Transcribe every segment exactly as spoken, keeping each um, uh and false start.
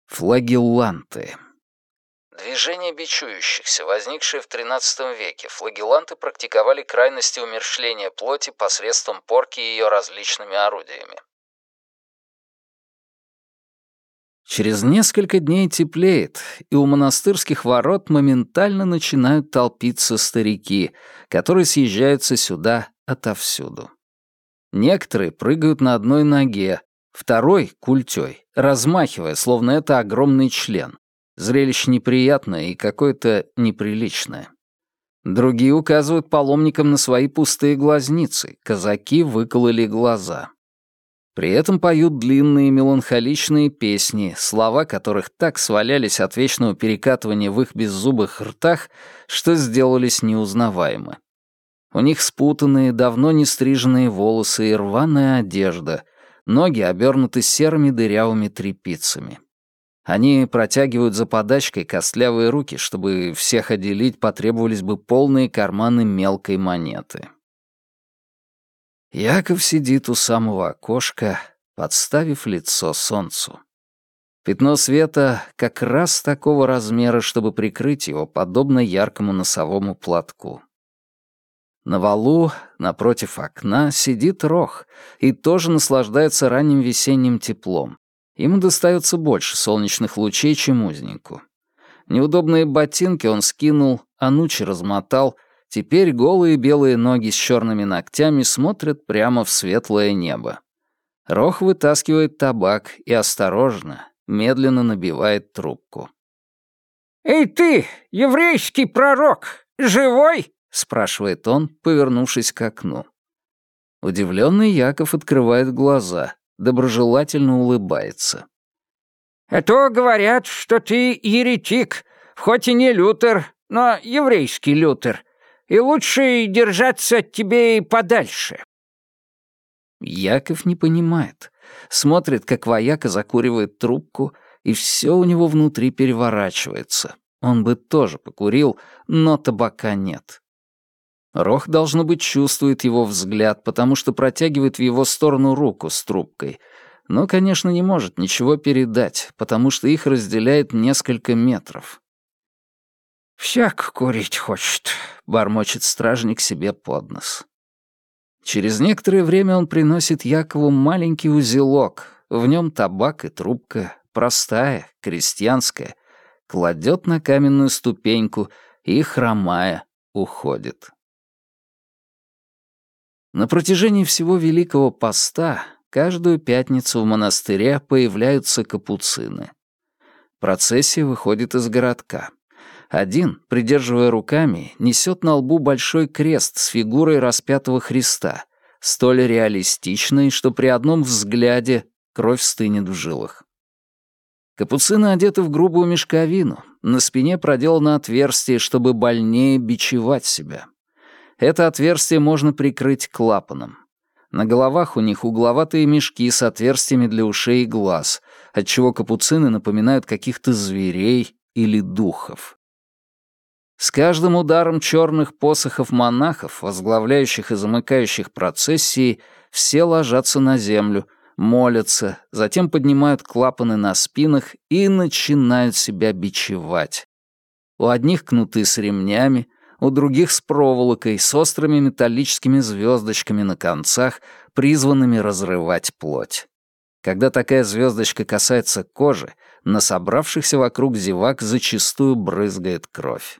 Флагелланты. Движение бичующихся, возникшее в тринадцатом веке, флагелланты практиковали крайности умерщвления плоти посредством порки ее различными орудиями. Через несколько дней теплеет, и у монастырских ворот моментально начинают толпиться старики, которые съезжаются сюда отовсюду. Некоторые прыгают на одной ноге, второй — культёй, размахивая, словно это огромный член. Зрелище неприятное и какое-то неприличное. Другие указывают паломникам на свои пустые глазницы, казаки выкололи глаза. При этом поют длинные меланхоличные песни, слова которых так свалялись от вечного перекатывания в их беззубых ртах, что сделались неузнаваемы. У них спутанные, давно не стриженные волосы и рваная одежда, ноги обернуты серыми дырявыми тряпицами. Они протягивают за подачкой костлявые руки, чтобы всех отделить потребовались бы полные карманы мелкой монеты. Яков сидит у самого окошка, подставив лицо солнцу. Пятно света как раз такого размера, чтобы прикрыть его, подобно яркому носовому платку. На валу, напротив окна, сидит Рох и тоже наслаждается ранним весенним теплом. Ему достается больше солнечных лучей, чем узнику. Неудобные ботинки он скинул, анучи размотал. Теперь голые белые ноги с черными ногтями смотрят прямо в светлое небо. Рох вытаскивает табак и осторожно, медленно набивает трубку. «Эй ты, еврейский пророк, живой?» — спрашивает он, повернувшись к окну. Удивленный Яков открывает глаза, доброжелательно улыбается. «А то говорят, что ты еретик, хоть и не Лютер, но еврейский Лютер, и лучше держаться от тебе и подальше». Яков не понимает. Смотрит, как вояка закуривает трубку, и все у него внутри переворачивается. Он бы тоже покурил, но табака нет. Рох, должно быть, чувствует его взгляд, потому что протягивает в его сторону руку с трубкой. Но, конечно, не может ничего передать, потому что их разделяет несколько метров. «Всяк курить хочет», — бормочет стражник себе под нос. Через некоторое время он приносит Якову маленький узелок. В нем табак и трубка, простая, крестьянская, кладет на каменную ступеньку и, хромая, уходит. На протяжении всего Великого Поста каждую пятницу в монастыре появляются капуцины. Процессия выходит из городка. Один, придерживая руками, несет на лбу большой крест с фигурой распятого Христа, столь реалистичной, что при одном взгляде кровь стынет в жилах. Капуцины одеты в грубую мешковину, на спине проделано отверстие, чтобы больнее бичевать себя. Это отверстие можно прикрыть клапаном. На головах у них угловатые мешки с отверстиями для ушей и глаз, отчего капуцины напоминают каких-то зверей или духов. С каждым ударом черных посохов монахов, возглавляющих и замыкающих процессии, все ложатся на землю, молятся, затем поднимают клапаны на спинах и начинают себя бичевать. У одних кнуты с ремнями, у других с проволокой, с острыми металлическими звездочками на концах, призванными разрывать плоть. Когда такая звездочка касается кожи, на собравшихся вокруг зевак зачастую брызгает кровь.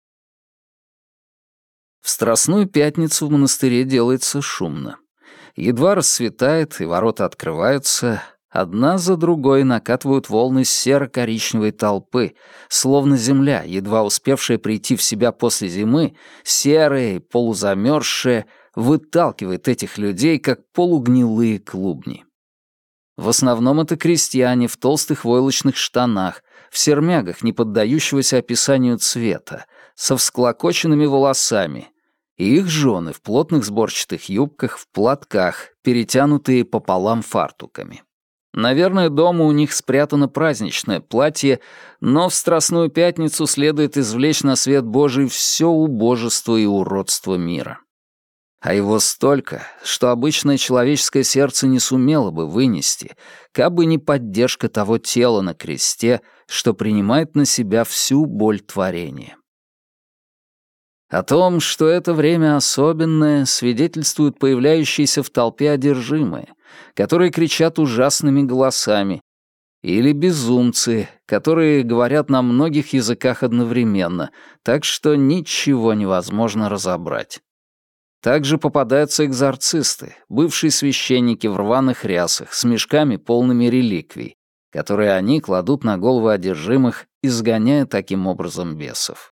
В Страстную Пятницу в монастыре делается шумно. Едва рассветает и ворота открываются, одна за другой накатывают волны серо-коричневой толпы, словно земля, едва успевшая прийти в себя после зимы, серая и полузамерзшая, выталкивает этих людей, как полугнилые клубни. В основном это крестьяне в толстых войлочных штанах, в сермягах, не поддающегося описанию цвета, со всклокоченными волосами, и их жены в плотных сборчатых юбках, в платках, перетянутые пополам фартуками. Наверное, дома у них спрятано праздничное платье, но в Страстную Пятницу следует извлечь на свет Божий все убожество и уродство мира. А его столько, что обычное человеческое сердце не сумело бы вынести, кабы не поддержка того тела на кресте, что принимает на себя всю боль творения. О том, что это время особенное, свидетельствуют появляющиеся в толпе одержимые, которые кричат ужасными голосами, или безумцы, которые говорят на многих языках одновременно, так что ничего невозможно разобрать. Также попадаются экзорцисты, бывшие священники в рваных рясах с мешками, полными реликвий, которые они кладут на головы одержимых, изгоняя таким образом бесов.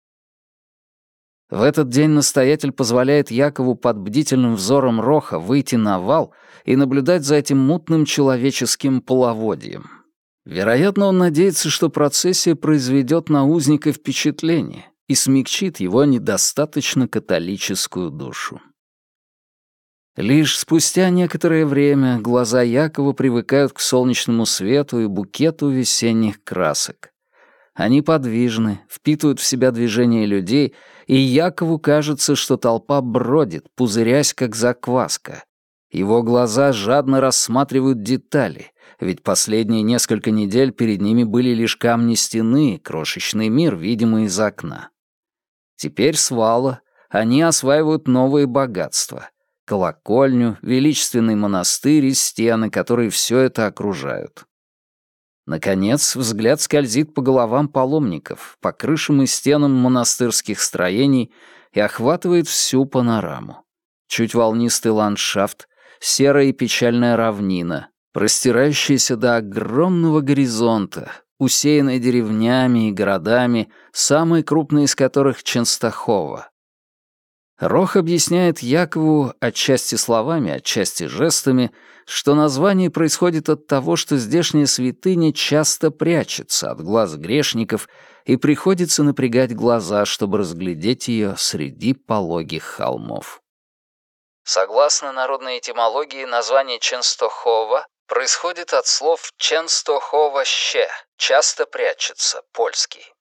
В этот день настоятель позволяет Якову под бдительным взором Роха выйти на вал и наблюдать за этим мутным человеческим половодьем. Вероятно, он надеется, что процессия произведет на узника впечатление и смягчит его недостаточно католическую душу. Лишь спустя некоторое время глаза Якова привыкают к солнечному свету и букету весенних красок. Они подвижны, впитывают в себя движение людей, и Якову кажется, что толпа бродит, пузырясь, как закваска. Его глаза жадно рассматривают детали, ведь последние несколько недель перед ними были лишь камни стены, крошечный мир, видимый из окна. Теперь с вала они осваивают новые богатства — колокольню, величественный монастырь и стены, которые все это окружают. Наконец, взгляд скользит по головам паломников, по крышам и стенам монастырских строений и охватывает всю панораму. Чуть волнистый ландшафт, серая и печальная равнина, простирающаяся до огромного горизонта, усеянная деревнями и городами, самый крупный из которых — Ченстахова. Рох объясняет Якову, отчасти словами, отчасти жестами, что название происходит от того, что здешняя святыня часто прячется от глаз грешников и приходится напрягать глаза, чтобы разглядеть ее среди пологих холмов. Согласно народной этимологии, название Ченстохова происходит от слов «Ченстохова-ще» — «часто прячется», польский.